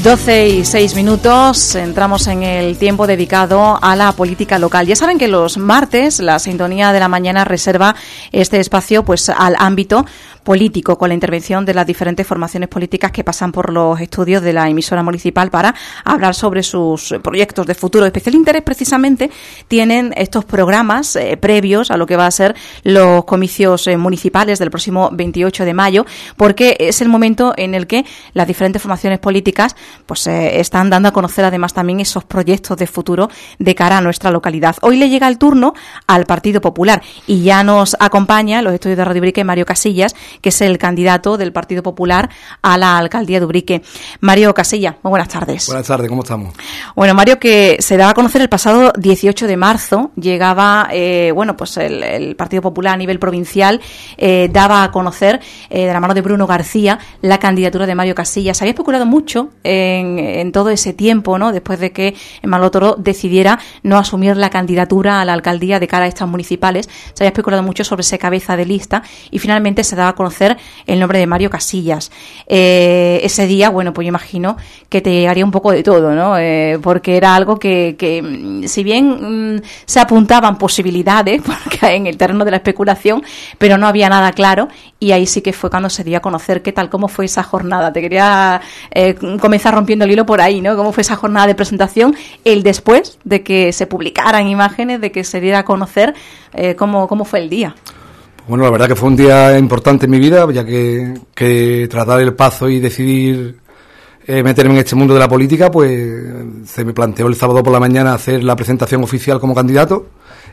12:06, entramos en el tiempo dedicado a la política local. Ya saben que los martes la Sintonía de la Mañana reserva este espacio pues al ámbito político, con la intervención de las diferentes formaciones políticas que pasan por los estudios de la emisora municipal para hablar sobre sus proyectos de futuro. De especial interés precisamente tienen estos programas previos a lo que va a ser los comicios municipales del próximo 28 de mayo, porque es el momento en el que las diferentes formaciones políticas pues están dando a conocer además también esos proyectos de futuro de cara a nuestra localidad. Hoy le llega el turno al Partido Popular y ya nos acompaña en los estudios de Radio Ubrique Mario Casillas, que es el candidato del Partido Popular a la alcaldía de Ubrique. Mario Casillas, muy buenas tardes. Buenas tardes, ¿cómo estamos? Bueno, Mario, que se daba a conocer el pasado 18 de marzo, llegaba, pues el Partido Popular a nivel provincial, daba a conocer, de la mano de Bruno García, la candidatura de Mario Casillas. Se había especulado mucho en todo ese tiempo, ¿no?, después de que Manolo Toro decidiera no asumir la candidatura a la alcaldía de cara a estas municipales. Se había especulado mucho sobre ese cabeza de lista y finalmente se daba a conocer el nombre de Mario Casillas. Ese día, pues yo imagino que te llegaría un poco de todo, ¿no? Porque era algo que si bien se apuntaban posibilidades, porque en el terreno de la especulación, pero no había nada claro, y ahí sí que fue cuando se dio a conocer qué tal, cómo fue esa jornada. Te quería comenzar rompiendo el hilo por ahí, ¿no? Cómo fue esa jornada de presentación, el después de que se publicaran imágenes, de que se diera a conocer cómo fue el día. Bueno, la verdad que fue un día importante en mi vida, ya que tras dar el paso y decidir meterme en este mundo de la política, pues se me planteó el sábado por la mañana hacer la presentación oficial como candidato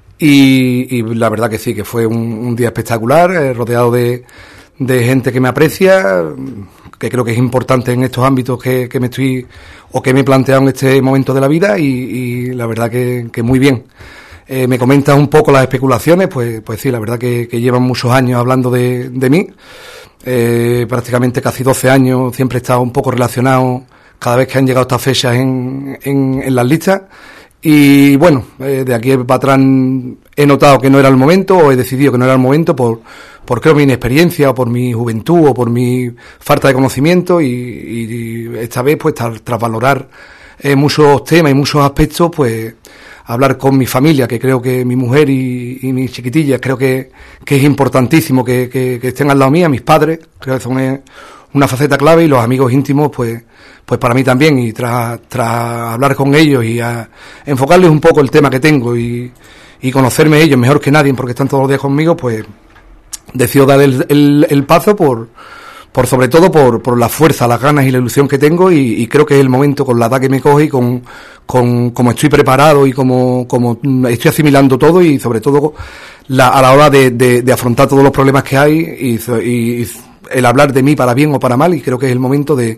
y la verdad que sí, que fue un día espectacular, rodeado de gente que me aprecia, que creo que es importante en estos ámbitos que me he planteado en este momento de la vida y la verdad que muy bien. Me comentas un poco las especulaciones, pues sí, la verdad que llevan muchos años hablando de mí, prácticamente casi 12 años, siempre he estado un poco relacionado cada vez que han llegado estas fechas en las listas y bueno, de aquí para atrás he notado que no era el momento o he decidido que no era el momento por creo mi inexperiencia o por mi juventud o por mi falta de conocimiento y esta vez pues tras valorar muchos temas y muchos aspectos, pues hablar con mi familia, que creo que mi mujer y mis chiquitillas, creo que es importantísimo que estén al lado mía, mis padres, creo que son una faceta clave y los amigos íntimos, pues para mí también, y tras hablar con ellos y a enfocarles un poco el tema que tengo y conocerme ellos mejor que nadie, porque están todos los días conmigo, pues decido dar el paso por sobre todo por la fuerza, las ganas y la ilusión que tengo y creo que es el momento con la edad que me coge y con como estoy preparado y como estoy asimilando todo y sobre todo a la hora de afrontar todos los problemas que hay y el hablar de mí para bien o para mal, y creo que es el momento de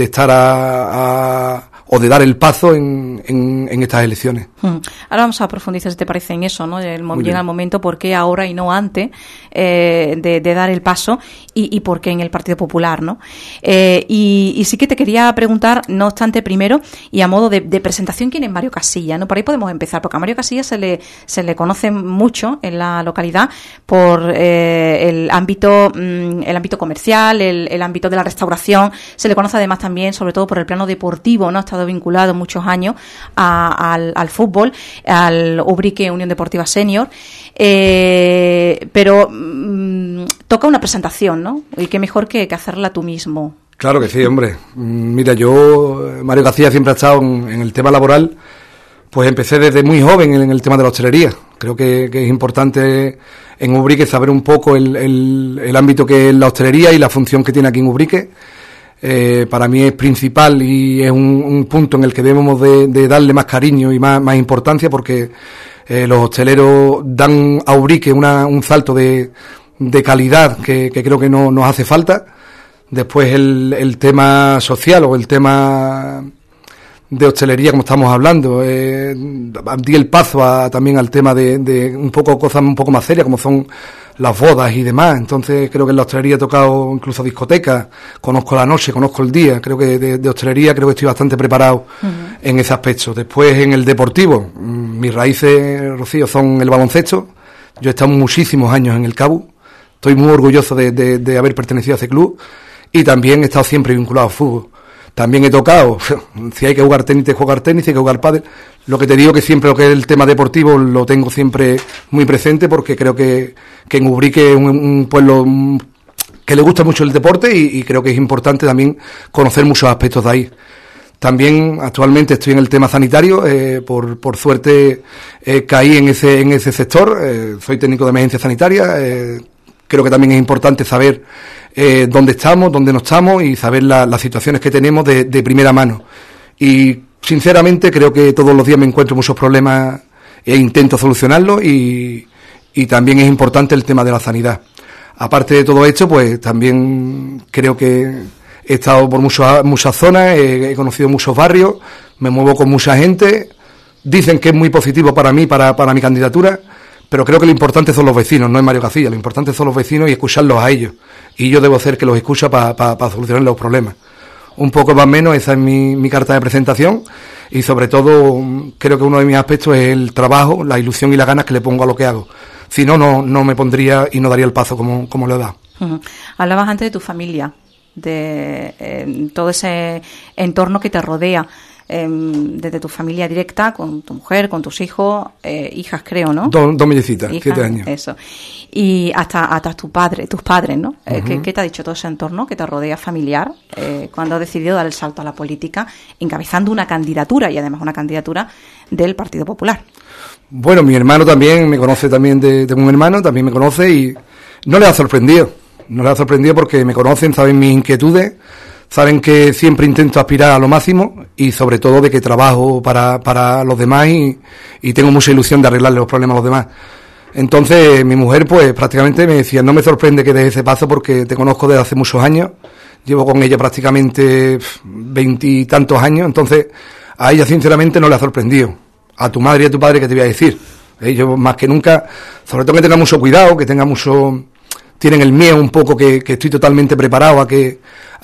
estar o de dar el paso en estas elecciones. Ahora vamos a profundizar, si te parece, en eso, ¿no? Llega el momento, ¿por qué ahora y no antes de dar el paso y por qué en el Partido Popular, ¿no? Y sí que te quería preguntar, no obstante, primero, y a modo de presentación, ¿quién es Mario Casillas, ¿no? Por ahí podemos empezar, porque a Mario Casillas se le conoce mucho en la localidad por el ámbito comercial, el ámbito de la restauración. Se le conoce además también, sobre todo por el plano deportivo, ¿no? Ha estado vinculado muchos años al fútbol, al Ubrique Unión Deportiva Senior, pero toca una presentación, ¿no? Y qué mejor que hacerla tú mismo. Claro que sí, hombre. Mira, Mario Casillas siempre ha estado en el tema laboral, pues empecé desde muy joven en el tema de la hostelería. Creo que es importante en Ubrique saber un poco el ámbito que es la hostelería y la función que tiene aquí en Ubrique. Para mí es principal y es un punto en el que debemos de darle más cariño y más importancia, porque los hosteleros dan a Ubrique un salto de calidad que creo que no nos hace falta. Después el tema social o el tema de hostelería, como estamos hablando, di el paso también al tema de un poco cosas un poco más serias, como son las bodas y demás. Entonces creo que en la hostelería he tocado incluso discotecas, conozco la noche, conozco el día. Creo que de hostelería creo que estoy bastante preparado en ese aspecto. Después en el deportivo, mis raíces, Rocío, son el baloncesto. Yo he estado muchísimos años en el Cabu, estoy muy orgulloso de haber pertenecido a ese club, y también he estado siempre vinculado al fútbol. También he tocado, si hay que jugar tenis, te jugar tenis, si hay que jugar pádel. Lo que te digo que siempre lo que es el tema deportivo lo tengo siempre muy presente, porque creo que en Ubrique es un pueblo que le gusta mucho el deporte y creo que es importante también conocer muchos aspectos de ahí. También actualmente estoy en el tema sanitario, por suerte caí en ese sector, soy técnico de emergencia sanitaria, creo que también es importante saber dónde estamos, dónde no estamos y saber las situaciones que tenemos de primera mano. Y sinceramente creo que todos los días me encuentro muchos problemas e intento solucionarlos y también es importante el tema de la sanidad. Aparte de todo esto, pues también creo que he estado por muchas zonas, he conocido muchos barrios, me muevo con mucha gente, dicen que es muy positivo para mí, para mi candidatura, pero creo que lo importante son los vecinos, no es Mario Casillas, lo importante son los vecinos y escucharlos a ellos. Y yo debo ser que los escucha para solucionar los problemas. Un poco más o menos, esa es mi carta de presentación y sobre todo creo que uno de mis aspectos es el trabajo, la ilusión y las ganas que le pongo a lo que hago. Si no, no me pondría y no daría el paso como lo he dado. Uh-huh. Hablabas antes de tu familia, de todo ese entorno que te rodea, desde tu familia directa, con tu mujer, con tus hijos, hijas creo, ¿no? Dos mellecitas, 7 años. Eso. Y hasta tus padres, ¿no? Uh-huh. ¿Qué te ha dicho todo ese entorno que te rodea familiar cuando has decidido dar el salto a la política, encabezando una candidatura y además una candidatura del Partido Popular? Bueno, mi hermano también me conoce, también tengo un hermano, también me conoce y no le ha sorprendido. No les ha sorprendido porque me conocen, saben mis inquietudes, saben que siempre intento aspirar a lo máximo y sobre todo de que trabajo para los demás y tengo mucha ilusión de arreglarle los problemas a los demás. Entonces mi mujer pues prácticamente me decía, no me sorprende que des ese paso porque te conozco desde hace muchos años, llevo con ella prácticamente 20 y tantos años, entonces a ella sinceramente no le ha sorprendido. A tu madre y a tu padre, ¿qué te voy a decir? Yo más que nunca, sobre todo que tenga mucho cuidado, que tenga mucho... Tienen el miedo un poco que estoy totalmente preparado a que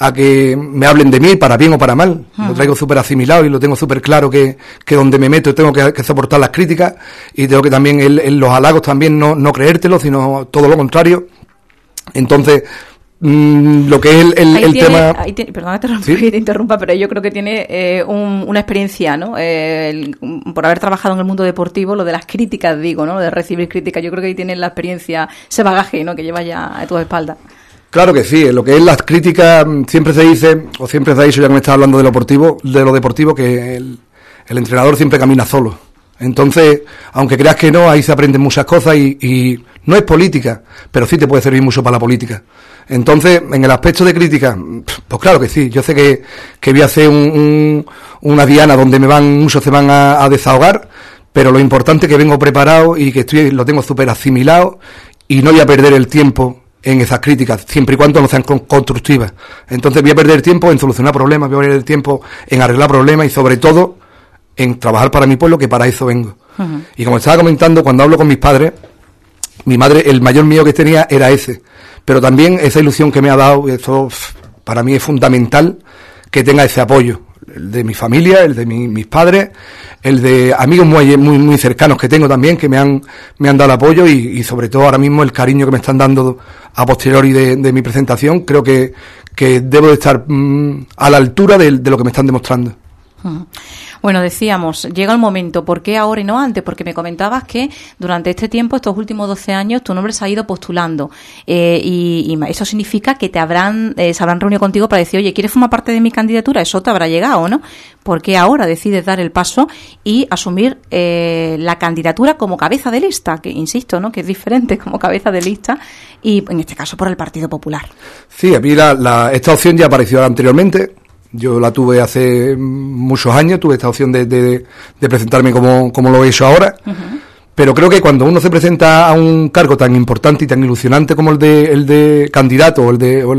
me hablen de mí, para bien o para mal. Lo traigo súper asimilado y lo tengo súper claro que donde me meto tengo que soportar las críticas y tengo que también los halagos también no creértelo, sino todo lo contrario. Entonces, lo que es el tema... Perdona que te interrumpa, pero yo creo que tiene una experiencia, ¿no? Por haber trabajado en el mundo deportivo, lo de las críticas, digo, ¿no? De recibir críticas, yo creo que ahí tienes la experiencia, ese bagaje, ¿no? Que llevas ya a tu espalda. Claro que sí, lo que es las críticas, siempre se dice, o siempre se ha dicho, ya que me estás hablando de lo deportivo, que el entrenador siempre camina solo. Entonces, aunque creas que no, ahí se aprenden muchas cosas y no es política, pero sí te puede servir mucho para la política. Entonces, en el aspecto de crítica, pues claro que sí, yo sé que voy a hacer una diana donde muchos se van a desahogar, pero lo importante es que vengo preparado y que lo tengo súper asimilado y no voy a perder el tiempo en esas críticas, siempre y cuando no sean constructivas. Entonces voy a perder tiempo en solucionar problemas, voy a perder tiempo en arreglar problemas y sobre todo en trabajar para mi pueblo, que para eso vengo. Uh-huh. Y como estaba comentando, cuando hablo con mis padres, mi madre, el mayor miedo que tenía era ese. Pero también esa ilusión que me ha dado, eso para mí es fundamental que tenga ese apoyo. El de mi familia, el de mis padres, el de amigos muy cercanos que tengo también, que me han dado el apoyo y sobre todo ahora mismo el cariño que me están dando a posteriori de mi presentación. Creo que debo de estar a la altura de lo que me están demostrando. Uh-huh. Bueno, decíamos, llega el momento, ¿por qué ahora y no antes? Porque me comentabas que durante este tiempo, estos últimos 12 años, tu nombre se ha ido postulando y eso significa que se habrán reunido contigo para decir, oye, ¿quieres formar parte de mi candidatura? Eso te habrá llegado, ¿no? ¿Por qué ahora decides dar el paso y asumir la candidatura como cabeza de lista? Que insisto, ¿no? Que es diferente como cabeza de lista y en este caso por el Partido Popular. Sí, a mí esta opción ya apareció anteriormente. Yo la tuve hace muchos años, tuve esta opción de presentarme como lo he hecho ahora, uh-huh. Pero creo que cuando uno se presenta a un cargo tan importante y tan ilusionante como el de candidato o el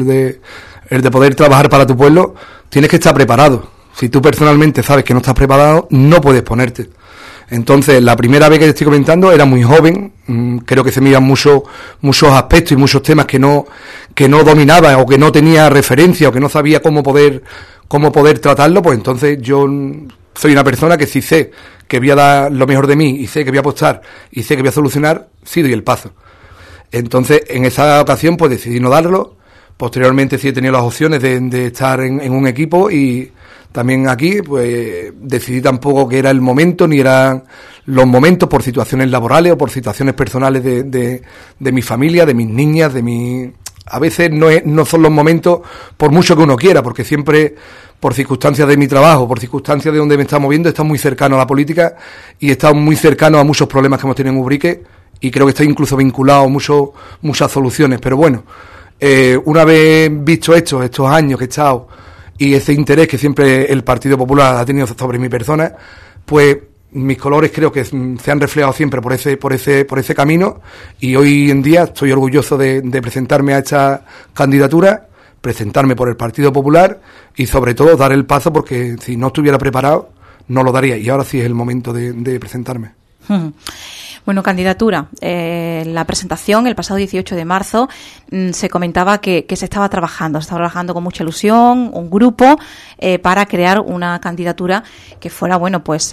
de poder trabajar para tu pueblo, tienes que estar preparado. Si tú personalmente sabes que no estás preparado, no puedes ponerte. Entonces, la primera vez que te estoy comentando era muy joven, creo que se me iban muchos aspectos y muchos temas que no dominaba o que no tenía referencia o que no sabía cómo poder tratarlo, pues entonces yo soy una persona que si sé que voy a dar lo mejor de mí y sé que voy a apostar y sé que voy a solucionar, sí doy el paso. Entonces, en esa ocasión, pues decidí no darlo. Posteriormente sí he tenido las opciones de estar en un equipo y también aquí, pues decidí tampoco que era el momento, ni eran los momentos por situaciones laborales o por situaciones personales de mi familia, de mis niñas, a veces no son los momentos por mucho que uno quiera, porque siempre por circunstancias de mi trabajo, por circunstancias de donde me está moviendo, está muy cercano a la política y está muy cercano a muchos problemas que hemos tenido en Ubrique, y creo que está incluso vinculado a muchas soluciones. Pero bueno, una vez visto estos años que he estado y ese interés que siempre el Partido Popular ha tenido sobre mi persona, pues mis colores creo que se han reflejado siempre por ese camino, y hoy en día estoy orgulloso de presentarme a esta candidatura, presentarme por el Partido Popular y sobre todo dar el paso, porque si no estuviera preparado no lo daría, y ahora sí es el momento de presentarme. Bueno, candidatura. La presentación el pasado 18 de marzo se comentaba que se estaba trabajando con mucha ilusión, un grupo para crear una candidatura que fuera, bueno, pues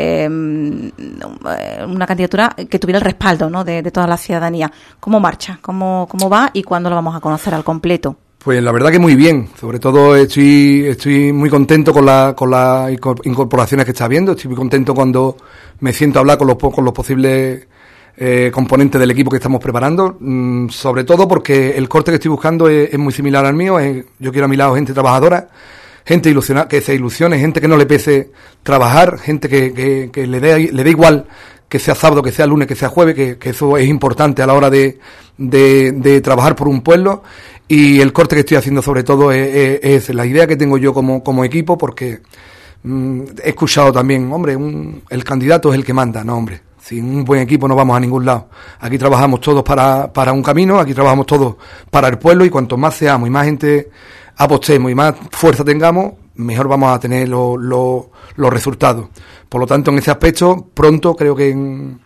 una candidatura que tuviera el respaldo, ¿no?, de toda la ciudadanía. ¿Cómo marcha? ¿Cómo va? ¿Y cuándo lo vamos a conocer al completo? Pues la verdad que muy bien. Sobre todo estoy muy contento con las incorporaciones que está habiendo. Estoy muy contento cuando me siento a hablar con los posibles componentes del equipo que estamos preparando. Sobre todo porque el corte que estoy buscando es muy similar al mío. Yo quiero a mi lado gente trabajadora, gente ilusionada, que se ilusione, gente que no le pese trabajar, gente que le dé igual que sea sábado, que sea lunes, que sea jueves, que eso es importante a la hora de trabajar por un pueblo. Y el corte que estoy haciendo sobre todo es la idea que tengo yo como equipo, porque he escuchado también, hombre, el candidato es el que manda. No, hombre, sin un buen equipo no vamos a ningún lado. Aquí trabajamos todos para un camino, aquí trabajamos todos para el pueblo, y cuanto más seamos y más gente apostemos y más fuerza tengamos, mejor vamos a tener los resultados. Por lo tanto, en ese aspecto, pronto, creo que en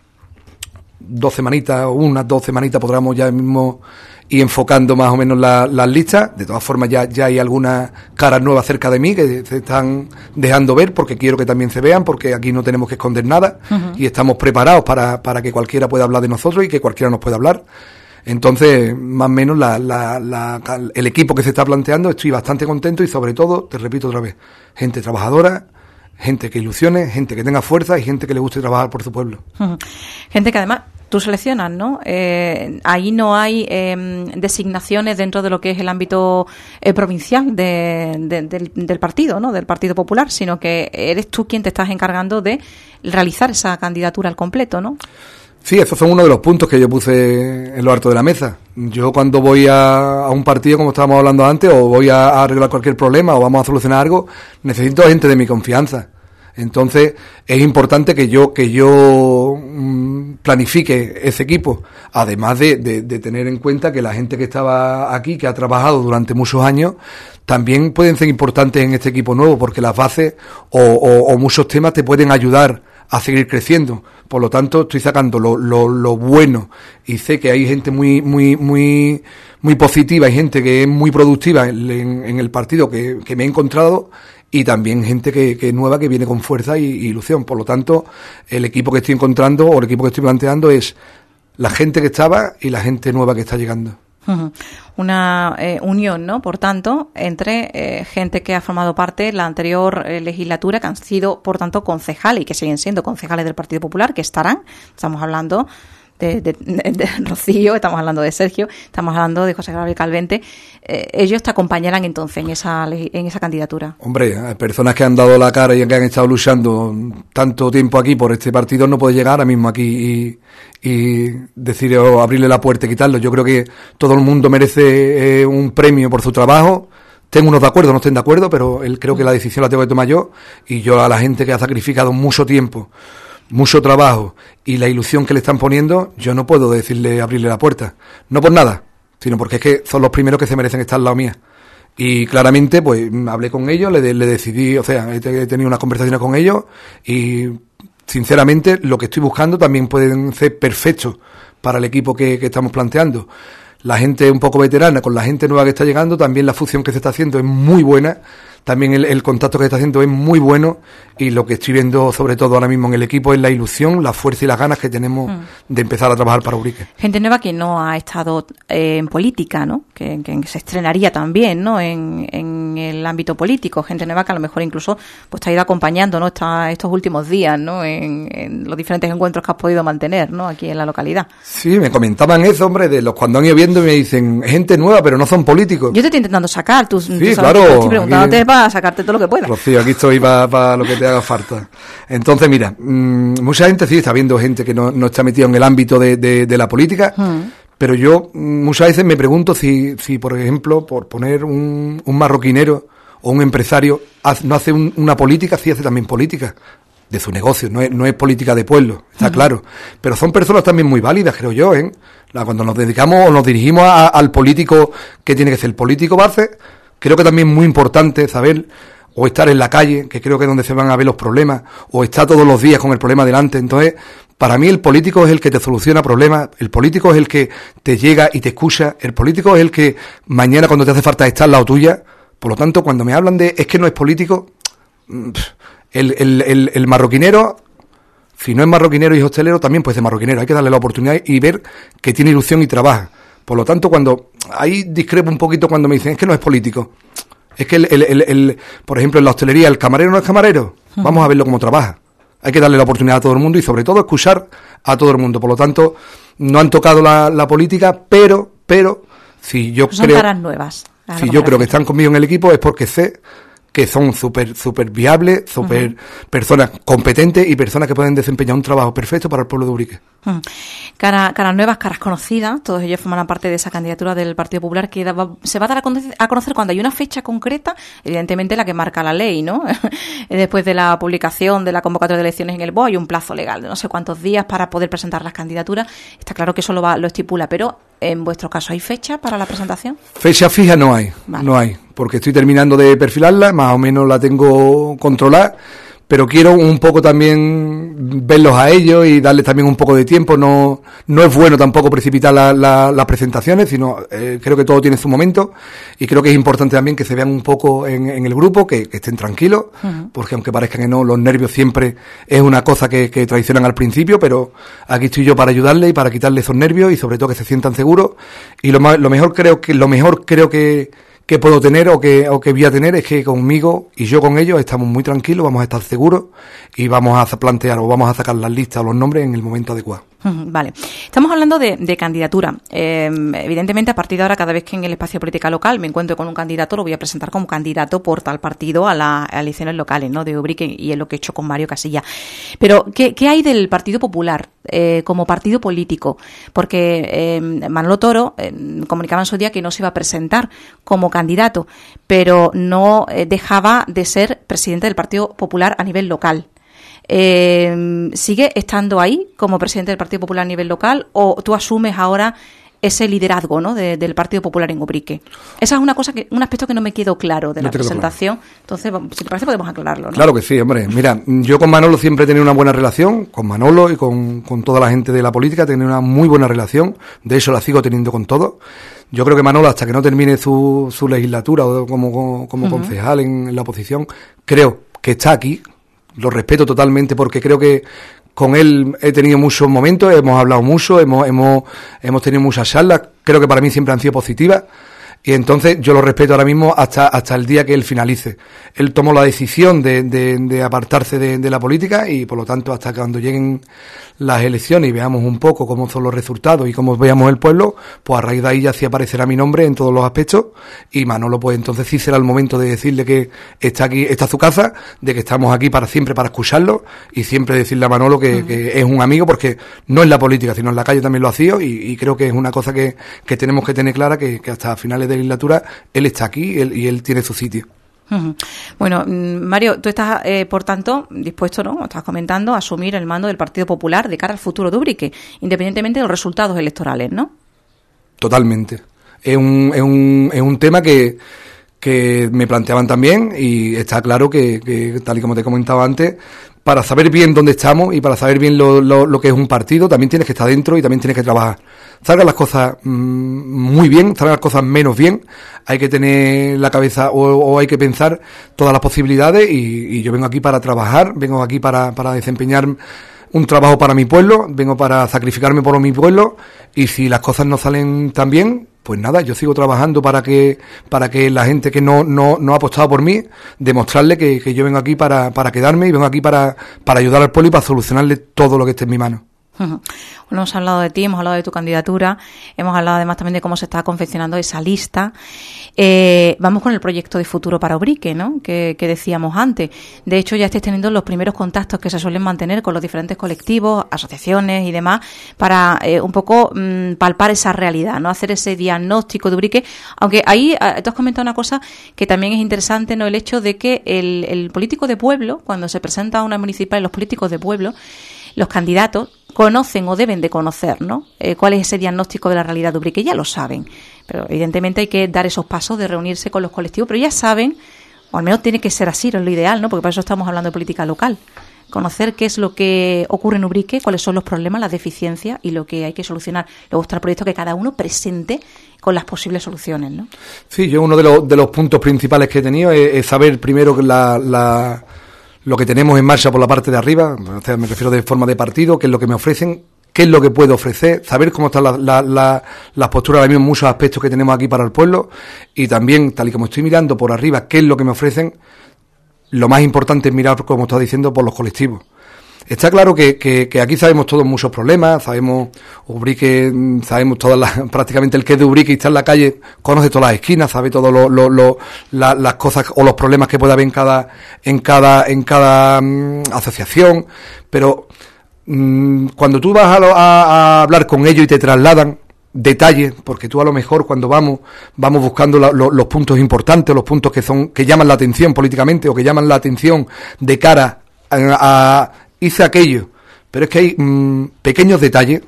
2 semanitas o unas 2 semanitas podremos ya mismo ir enfocando más o menos las listas. De todas formas, ya hay algunas caras nuevas cerca de mí que se están dejando ver, porque quiero que también se vean, porque aquí no tenemos que esconder nada. Uh-huh. Y estamos preparados para que cualquiera pueda hablar de nosotros y que cualquiera nos pueda hablar. Entonces, más o menos el equipo que se está planteando, estoy bastante contento, y sobre todo, te repito otra vez, gente trabajadora, gente que ilusione, gente que tenga fuerza y gente que le guste trabajar por su pueblo. Uh-huh. Gente que además tú seleccionas, ¿no? Ahí no hay designaciones dentro de lo que es el ámbito provincial del partido, ¿no?, del Partido Popular, sino que eres tú quien te estás encargando de realizar esa candidatura al completo, ¿no? Sí, esos son uno de los puntos que yo puse en lo alto de la mesa. Yo cuando voy a un partido, como estábamos hablando antes, o voy a arreglar cualquier problema o vamos a solucionar algo, necesito gente de mi confianza. Entonces es importante que yo planifique ese equipo, además de tener en cuenta que la gente que estaba aquí, que ha trabajado durante muchos años, también pueden ser importantes en este equipo nuevo, porque las bases o muchos temas te pueden ayudar a seguir creciendo. Por lo tanto, estoy sacando lo bueno, y sé que hay gente muy positiva, hay gente que es muy productiva en el partido que me he encontrado, y también gente que nueva, que viene con fuerza y ilusión. Por lo tanto, el equipo que estoy encontrando, o el equipo que estoy planteando, es la gente que estaba y la gente nueva que está llegando. Una unión, ¿no?, por tanto, entre gente que ha formado parte de la anterior legislatura, que han sido, por tanto, concejales y que siguen siendo concejales del Partido Popular, que estarán, estamos hablando de Rocío, estamos hablando de Sergio, estamos hablando de José Gabriel Calvente. Ellos te acompañarán entonces en esa candidatura. Hombre, personas que han dado la cara y que han estado luchando tanto tiempo aquí por este partido, no puede llegar ahora mismo aquí y decir, abrirle la puerta y quitarlo. Yo creo que todo el mundo merece un premio por su trabajo. Tengo unos de acuerdo, no estén de acuerdo, pero creo que la decisión la tengo que tomar yo, y yo a la gente que ha sacrificado mucho tiempo, mucho trabajo y la ilusión que le están poniendo, yo no puedo abrirle la puerta. No por nada, sino porque es que son los primeros que se merecen estar al lado mía. Y claramente, pues, hablé con ellos, le decidí, o sea, he tenido unas conversaciones con ellos, y sinceramente lo que estoy buscando también pueden ser perfectos para el equipo que estamos planteando. La gente un poco veterana con la gente nueva que está llegando, también la fusión que se está haciendo es muy buena. también el contacto que está haciendo es muy bueno, y lo que estoy viendo sobre todo ahora mismo en el equipo es la ilusión, la fuerza y las ganas que tenemos de empezar a trabajar para Ubrique. Gente nueva que no ha estado en política, ¿no? Que se estrenaría también, ¿no? En el ámbito político, gente nueva que a lo mejor incluso pues te ha ido acompañando, ¿no? Estos últimos días, ¿no? En los diferentes encuentros que has podido mantener, ¿no? Aquí en la localidad. Sí, me comentaban eso, hombre, de los cuando han ido viendo y me dicen, gente nueva, pero no son políticos. Yo te estoy intentando sacar, tú sí, sabes, claro, estoy preguntándote para sacarte todo lo que puedas. Rocío, aquí estoy para lo que te haga falta. Entonces, mira, mucha gente sí está viendo gente que no está metida en el ámbito de la política, pero yo muchas veces me pregunto si por ejemplo, por poner un marroquinero o un empresario no hace una política, sí hace también política de su negocio, no es política de pueblo, está claro, pero son personas también muy válidas, creo yo, cuando nos dedicamos o nos dirigimos al político que tiene que ser el político base, creo que también es muy importante saber o estar en la calle, que creo que es donde se van a ver los problemas, o estar todos los días con el problema delante. Entonces, para mí el político es el que te soluciona problemas, el político es el que te llega y te escucha, el político es el que mañana cuando te hace falta está al lado tuya. Por lo tanto, cuando me hablan de es que no es político, el marroquinero, si no es marroquinero y es hostelero, también puede ser marroquinero. Hay que darle la oportunidad y ver que tiene ilusión y trabaja. Por lo tanto, cuando ahí discrepo un poquito cuando me dicen es que no es político. Es que por ejemplo, en la hostelería, el camarero no es camarero. Vamos a verlo cómo trabaja. Hay que darle la oportunidad a todo el mundo y sobre todo escuchar a todo el mundo. Por lo tanto, no han tocado la política, pero si yo son creo... caras nuevas. Si yo creo que están conmigo en el equipo es porque sé que son súper viables, personas competentes y personas que pueden desempeñar un trabajo perfecto para el pueblo de Ubrique. Caras nuevas, caras conocidas, todos ellos forman parte de esa candidatura del Partido Popular que se va a dar a conocer cuando hay una fecha concreta, evidentemente la que marca la ley, ¿no? Después de la publicación de la convocatoria de elecciones en el BOE hay un plazo legal de no sé cuántos días para poder presentar las candidaturas. Está claro que eso lo estipula, pero en vuestro caso, ¿hay fecha para la presentación? Fecha fija no hay, vale. No hay, porque estoy terminando de perfilarla, más o menos la tengo controlada, pero quiero un poco también verlos a ellos y darles también un poco de tiempo. No es bueno tampoco precipitar las presentaciones, sino creo que todo tiene su momento y creo que es importante también que se vean un poco en el grupo, que estén tranquilos, porque aunque parezca que no, los nervios siempre es una cosa que traicionan al principio, pero aquí estoy yo para ayudarles y para quitarles esos nervios y sobre todo que se sientan seguros. Y lo mejor creo que puedo tener o que voy a tener es que conmigo y yo con ellos estamos muy tranquilos, vamos a estar seguros y vamos a plantear o vamos a sacar las listas o los nombres en el momento adecuado. Vale. Estamos hablando de candidatura. Evidentemente, a partir de ahora, cada vez que en el espacio política local me encuentro con un candidato, lo voy a presentar como candidato por tal partido a las elecciones locales, ¿no? De Ubrique, y es lo que he hecho con Mario Casilla. Pero, ¿qué hay del Partido Popular como partido político? Porque Manolo Toro comunicaba en su día que no se iba a presentar como candidato, pero no dejaba de ser presidente del Partido Popular a nivel local. ¿Sigue estando ahí como presidente del Partido Popular a nivel local o tú asumes ahora ese liderazgo, ¿no? del Partido Popular en Ubrique? Esa es un aspecto que no me quedó claro de la presentación. Claro. Entonces, si te parece, podemos aclararlo, ¿no? Claro que sí, hombre. Mira, yo con Manolo siempre he tenido una buena relación, con Manolo y con toda la gente de la política, he tenido una muy buena relación. De hecho, la sigo teniendo con todos. Yo creo que Manolo, hasta que no termine su legislatura o como concejal en la oposición, creo que está aquí. Lo respeto totalmente porque creo que con él he tenido muchos momentos, hemos hablado mucho, hemos tenido muchas charlas, creo que para mí siempre han sido positivas y entonces yo lo respeto ahora mismo hasta el día que él finalice. Él tomó la decisión de apartarse de la política y por lo tanto hasta cuando lleguen las elecciones y veamos un poco cómo son los resultados y cómo veamos el pueblo, pues a raíz de ahí ya sí aparecerá mi nombre en todos los aspectos y Manolo pues entonces sí será el momento de decirle que está aquí, está su casa, de que estamos aquí para siempre para escucharlo y siempre decirle a Manolo que es un amigo porque no en la política sino en la calle también lo ha sido y creo que es una cosa que tenemos que tener clara que hasta finales de legislatura él está aquí y él tiene su sitio. Bueno, Mario, tú estás, por tanto, dispuesto, ¿no? Estás comentando, a asumir el mando del Partido Popular de cara al futuro de Ubrique, independientemente de los resultados electorales, ¿no? Totalmente. Es un tema que me planteaban también y está claro que tal y como te comentaba antes, para saber bien dónde estamos y para saber bien lo que es un partido, también tienes que estar dentro y también tienes que trabajar. Salgan las cosas muy bien, salgan las cosas menos bien, hay que tener la cabeza o hay que pensar todas las posibilidades y yo vengo aquí para trabajar, vengo aquí para desempeñar un trabajo para mi pueblo, vengo para sacrificarme por mi pueblo y si las cosas no salen tan bien, pues nada, yo sigo trabajando para que la gente que no ha apostado por mí, demostrarle que yo vengo aquí para quedarme y vengo aquí para ayudar al pueblo y para solucionarle todo lo que esté en mi mano. Bueno, hemos hablado de ti, hemos hablado de tu candidatura, hemos hablado además también de cómo se está confeccionando esa lista. Vamos con el proyecto de futuro para Ubrique, ¿no? Que decíamos antes. De hecho, ya estáis teniendo los primeros contactos que se suelen mantener con los diferentes colectivos, asociaciones y demás, para un poco palpar esa realidad, ¿no? Hacer ese diagnóstico de Ubrique. Aunque ahí tú has comentado una cosa que también es interesante, ¿no? El hecho de que el político de pueblo, cuando se presenta a una municipal, los políticos de pueblo, los candidatos conocen o deben de conocer, ¿no? Cuál es ese diagnóstico de la realidad de Ubrique, ya lo saben, pero evidentemente hay que dar esos pasos de reunirse con los colectivos, pero ya saben, o al menos tiene que ser así, es lo ideal, ¿no? Porque para eso estamos hablando de política local, conocer qué es lo que ocurre en Ubrique, cuáles son los problemas, las deficiencias y lo que hay que solucionar. Luego está el proyecto que cada uno presente con las posibles soluciones, ¿no? Sí, yo uno de los puntos principales que he tenido es saber primero que lo que tenemos en marcha por la parte de arriba, o sea, me refiero de forma de partido, qué es lo que me ofrecen, qué es lo que puedo ofrecer, saber cómo están las posturas ahora mismo en muchos aspectos que tenemos aquí para el pueblo y también, tal y como estoy mirando por arriba, qué es lo que me ofrecen, lo más importante es mirar, como estaba diciendo, por los colectivos. Está claro que aquí sabemos todos muchos problemas, sabemos Ubrique, sabemos prácticamente el que es de Ubrique y está en la calle, conoce todas las esquinas, sabe todas las cosas o los problemas que puede haber en cada asociación, pero cuando tú vas a hablar con ellos y te trasladan detalles, porque tú a lo mejor cuando vamos buscando los puntos importantes, los puntos que llaman la atención políticamente o que llaman la atención de cara a hice aquello, pero es que hay pequeños detalles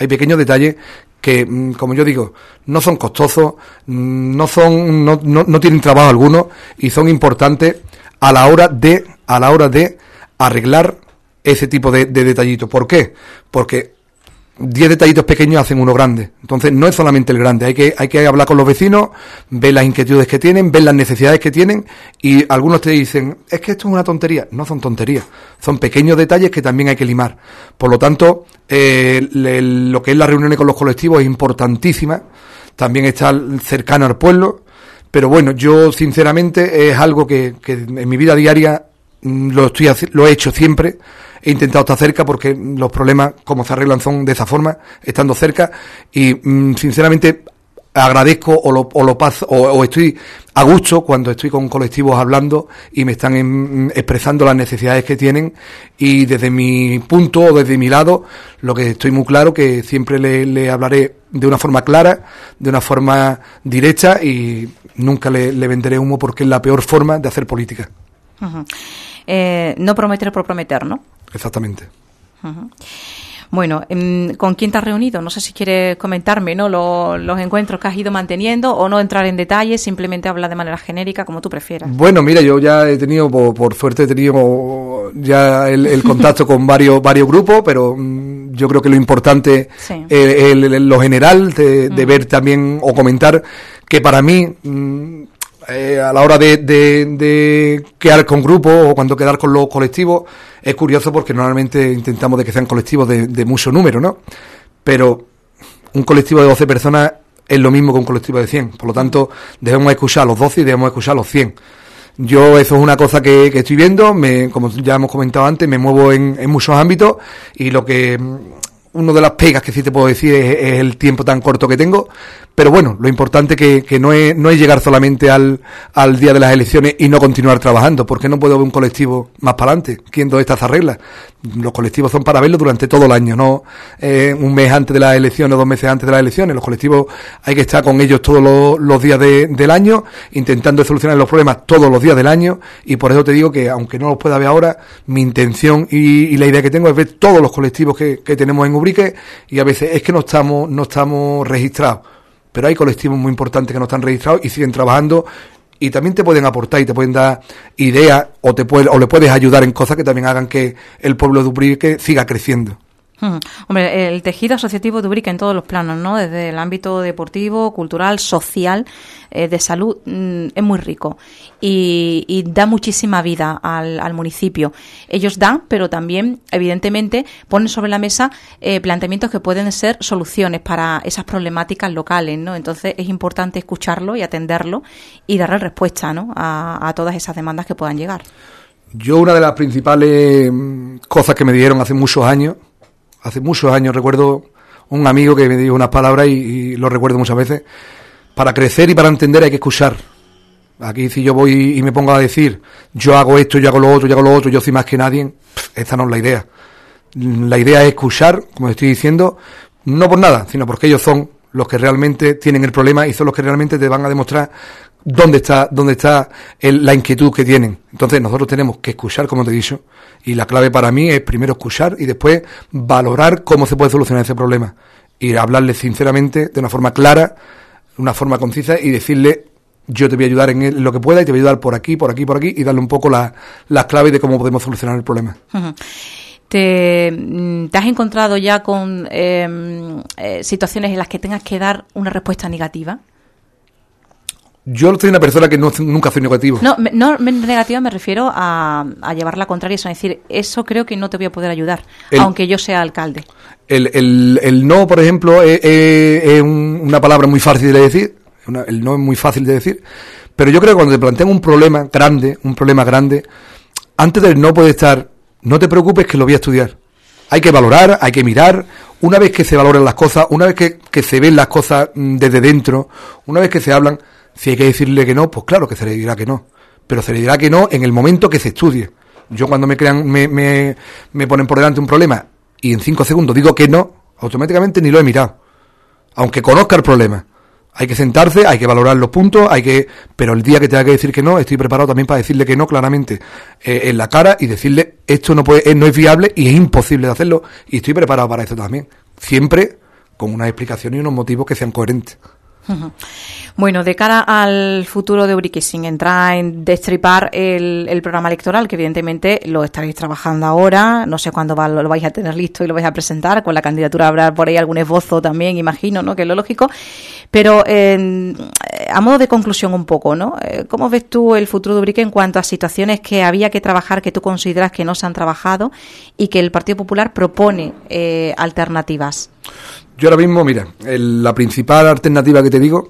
que, como yo digo, no son costosos, no tienen trabajo alguno y son importantes a la hora de arreglar ese tipo de detallitos. ¿Por qué? Porque 10 detallitos pequeños hacen uno grande. Entonces no es solamente el grande, hay que hablar con los vecinos, ver las inquietudes que tienen, ver las necesidades que tienen y algunos te dicen, es que esto es una tontería. No son tonterías, son pequeños detalles que también hay que limar. Por lo tanto, lo que es las reuniones con los colectivos es importantísima, también estar cercano al pueblo, pero bueno, yo sinceramente es algo que en mi vida diaria lo he hecho siempre. He intentado estar cerca porque los problemas, como se arreglan, son de esa forma, estando cerca. Y sinceramente agradezco o estoy a gusto cuando estoy con colectivos hablando y me están expresando las necesidades que tienen. Y desde mi punto o desde mi lado, lo que estoy muy claro que siempre le hablaré de una forma clara, de una forma directa y nunca le venderé humo porque es la peor forma de hacer política. Uh-huh. No prometer por prometer, ¿no? Exactamente. Uh-huh. Bueno, ¿con quién te has reunido? No sé si quieres comentarme, ¿no? Los encuentros que has ido manteniendo o no entrar en detalles, simplemente hablar de manera genérica, como tú prefieras. Bueno, mira, yo ya he tenido, por suerte he tenido ya el contacto con varios grupos, pero yo creo que lo importante es lo general de ver también o comentar que para mí a la hora de quedar con grupos o cuando quedar con los colectivos es curioso porque normalmente intentamos de que sean colectivos de mucho número, ¿no? Pero un colectivo de 12 personas es lo mismo que un colectivo de 100, por lo tanto debemos escuchar a los 12 y debemos escuchar a los 100. Yo eso es una cosa que estoy viendo, como ya hemos comentado antes, me muevo en muchos ámbitos y una de las pegas que sí te puedo decir es el tiempo tan corto que tengo, pero bueno, lo importante que no es llegar solamente al día de las elecciones y no continuar trabajando, porque no puedo ver un colectivo más para adelante. ¿Quién de estas arregla? Los colectivos son para verlos durante todo el año, no un mes antes de las elecciones o 2 meses antes de las elecciones. Los colectivos hay que estar con ellos todos los días del año, intentando solucionar los problemas todos los días del año, y por eso te digo que aunque no los pueda ver ahora, mi intención y la idea que tengo es ver todos los colectivos que tenemos en Ubrique, y a veces es que no estamos registrados, pero hay colectivos muy importantes que no están registrados y siguen trabajando y también te pueden aportar y te pueden dar ideas o le puedes ayudar en cosas que también hagan que el pueblo de Ubrique siga creciendo. Hombre, el tejido asociativo de Ubrique en todos los planos, ¿no? Desde el ámbito deportivo, cultural, social, de salud, es muy rico y da muchísima vida al municipio. Ellos dan, pero también, evidentemente, ponen sobre la mesa planteamientos que pueden ser soluciones para esas problemáticas locales, ¿no? Entonces es importante escucharlo y atenderlo y darle respuesta, ¿no? a todas esas demandas que puedan llegar. Yo, una de las principales cosas que me dijeron hace muchos años, recuerdo un amigo que me dijo unas palabras y lo recuerdo muchas veces: para crecer y para entender hay que escuchar. Aquí, si yo voy y me pongo a decir yo hago esto, yo hago lo otro, yo soy más que nadie, esta no es la idea. La idea es escuchar, como estoy diciendo, no por nada, sino porque ellos son los que realmente tienen el problema y son los que realmente te van a demostrar dónde está la inquietud que tienen. Entonces nosotros tenemos que escuchar, como te he dicho, y la clave para mí es primero escuchar y después valorar cómo se puede solucionar ese problema y hablarle sinceramente, de una forma clara, una forma concisa, y decirle: yo te voy a ayudar en lo que pueda y te voy a ayudar por aquí, y darle un poco las claves de cómo podemos solucionar el problema. Uh-huh. ¿Te has encontrado ya con situaciones en las que tengas que dar una respuesta negativa? Yo soy una persona que nunca soy negativo. No, negativa me refiero a llevar la contraria, es decir, eso creo que no te voy a poder ayudar, aunque yo sea alcalde. El no, por ejemplo, es una palabra muy fácil de decir, el no es muy fácil de decir, pero yo creo que cuando te plantean un problema grande, antes del no puede estar: no te preocupes que lo voy a estudiar. Hay que valorar, hay que mirar. Una vez que se valoran las cosas, una vez que se ven las cosas desde dentro, una vez que se hablan, si hay que decirle que no, pues claro que se le dirá que no. Pero se le dirá que no en el momento que se estudie. Yo, cuando me ponen por delante un problema y en 5 segundos digo que no, automáticamente ni lo he mirado. Aunque conozca el problema. Hay que sentarse, hay que valorar los puntos, pero el día que tenga que decir que no, estoy preparado también para decirle que no claramente en la cara y decirle: esto no es viable y es imposible de hacerlo, y estoy preparado para eso también. Siempre con una explicación y unos motivos que sean coherentes. Bueno, de cara al futuro de Ubrique, sin entrar en destripar el programa electoral, que evidentemente lo estaréis trabajando ahora, no sé cuándo lo vais a tener listo y lo vais a presentar, con la candidatura habrá por ahí algún esbozo también, imagino, ¿no?, que es lo lógico, pero a modo de conclusión un poco, ¿no?, ¿cómo ves tú el futuro de Ubrique en cuanto a situaciones que había que trabajar, que tú consideras que no se han trabajado y que el Partido Popular propone alternativas? Yo ahora mismo, mira, la principal alternativa que te digo,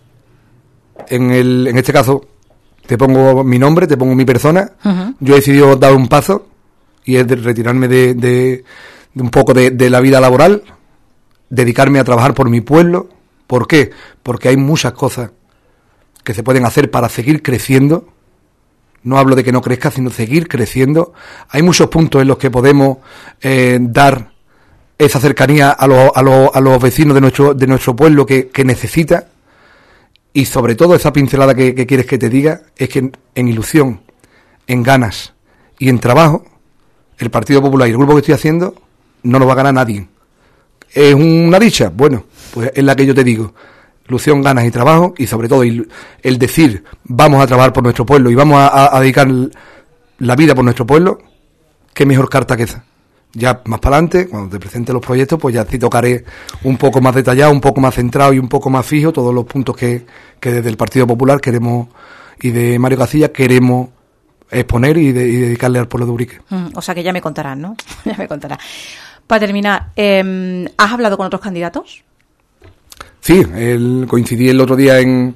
en este caso, te pongo mi nombre, te pongo mi persona. Uh-huh. Yo he decidido dar un paso y es de retirarme de un poco de la vida laboral, dedicarme a trabajar por mi pueblo. ¿Por qué? Porque hay muchas cosas que se pueden hacer para seguir creciendo. No hablo de que no crezca, sino seguir creciendo. Hay muchos puntos en los que podemos dar esa cercanía a los vecinos de nuestro pueblo que necesita, y sobre todo esa pincelada que quieres que te diga es que en ilusión, en ganas y en trabajo, el Partido Popular y el grupo que estoy haciendo no nos va a ganar nadie. ¿Es una dicha? Bueno, pues es la que yo te digo: ilusión, ganas y trabajo, y sobre todo el decir vamos a trabajar por nuestro pueblo y vamos a dedicar la vida por nuestro pueblo. ¿Qué mejor carta que esa? Ya más para adelante, cuando te presente los proyectos, pues ya sí tocaré un poco más detallado, un poco más centrado y un poco más fijo todos los puntos que desde el Partido Popular queremos, y de Mario Casillas queremos exponer y dedicarle al pueblo de Ubrique. O sea que ya me contarás, ¿no? Ya me contarás. Para terminar, ¿has hablado con otros candidatos? Sí, coincidí el otro día en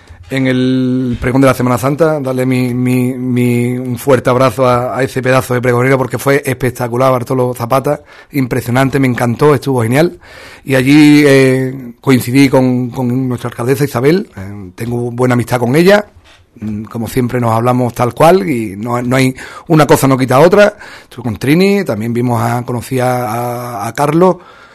el pregón de la Semana Santa, darle un fuerte abrazo a ese pedazo de pregonero, porque fue espectacular. Bartolo Zapata, impresionante, me encantó, estuvo genial. Y allí coincidí con nuestra alcaldesa Isabel, tengo buena amistad con ella, como siempre nos hablamos tal cual, y no hay una cosa no quita otra. Estuve con Trini, también conocí a Carlos,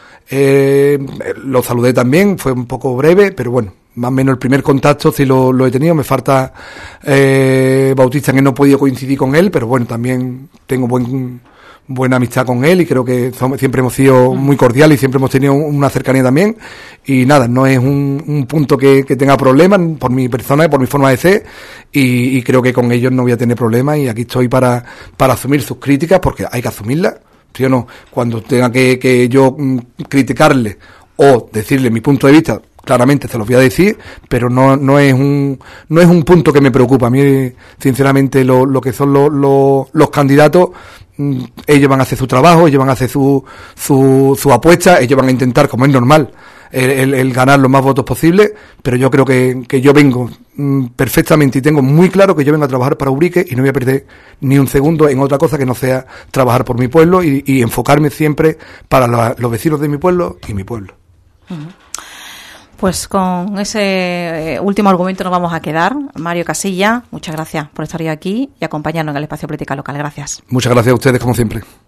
lo saludé también, fue un poco breve, pero bueno, más o menos el primer contacto sí lo he tenido. Me falta Bautista, que no he podido coincidir con él, pero bueno, también tengo buena amistad con él y creo que siempre hemos sido muy cordiales y siempre hemos tenido una cercanía también. Y nada, no es un punto que tenga problemas por mi persona y por mi forma de ser, y creo que con ellos no voy a tener problemas, y aquí estoy para asumir sus críticas, porque hay que asumirlas, ¿sí o no? Cuando tenga que yo criticarle o decirle mi punto de vista, claramente se los voy a decir, pero no es un punto que me preocupa. A mí, sinceramente, lo que son los candidatos, ellos van a hacer su trabajo, ellos van a hacer su apuesta, ellos van a intentar, como es normal, el ganar los más votos posibles, pero yo creo que yo vengo perfectamente y tengo muy claro que yo vengo a trabajar para Ubrique y no voy a perder ni un segundo en otra cosa que no sea trabajar por mi pueblo y enfocarme siempre para los vecinos de mi pueblo y mi pueblo. Uh-huh. Pues con ese último argumento nos vamos a quedar. Mario Casilla, muchas gracias por estar hoy aquí y acompañarnos en el Espacio Política Local. Gracias. Muchas gracias a ustedes, como siempre.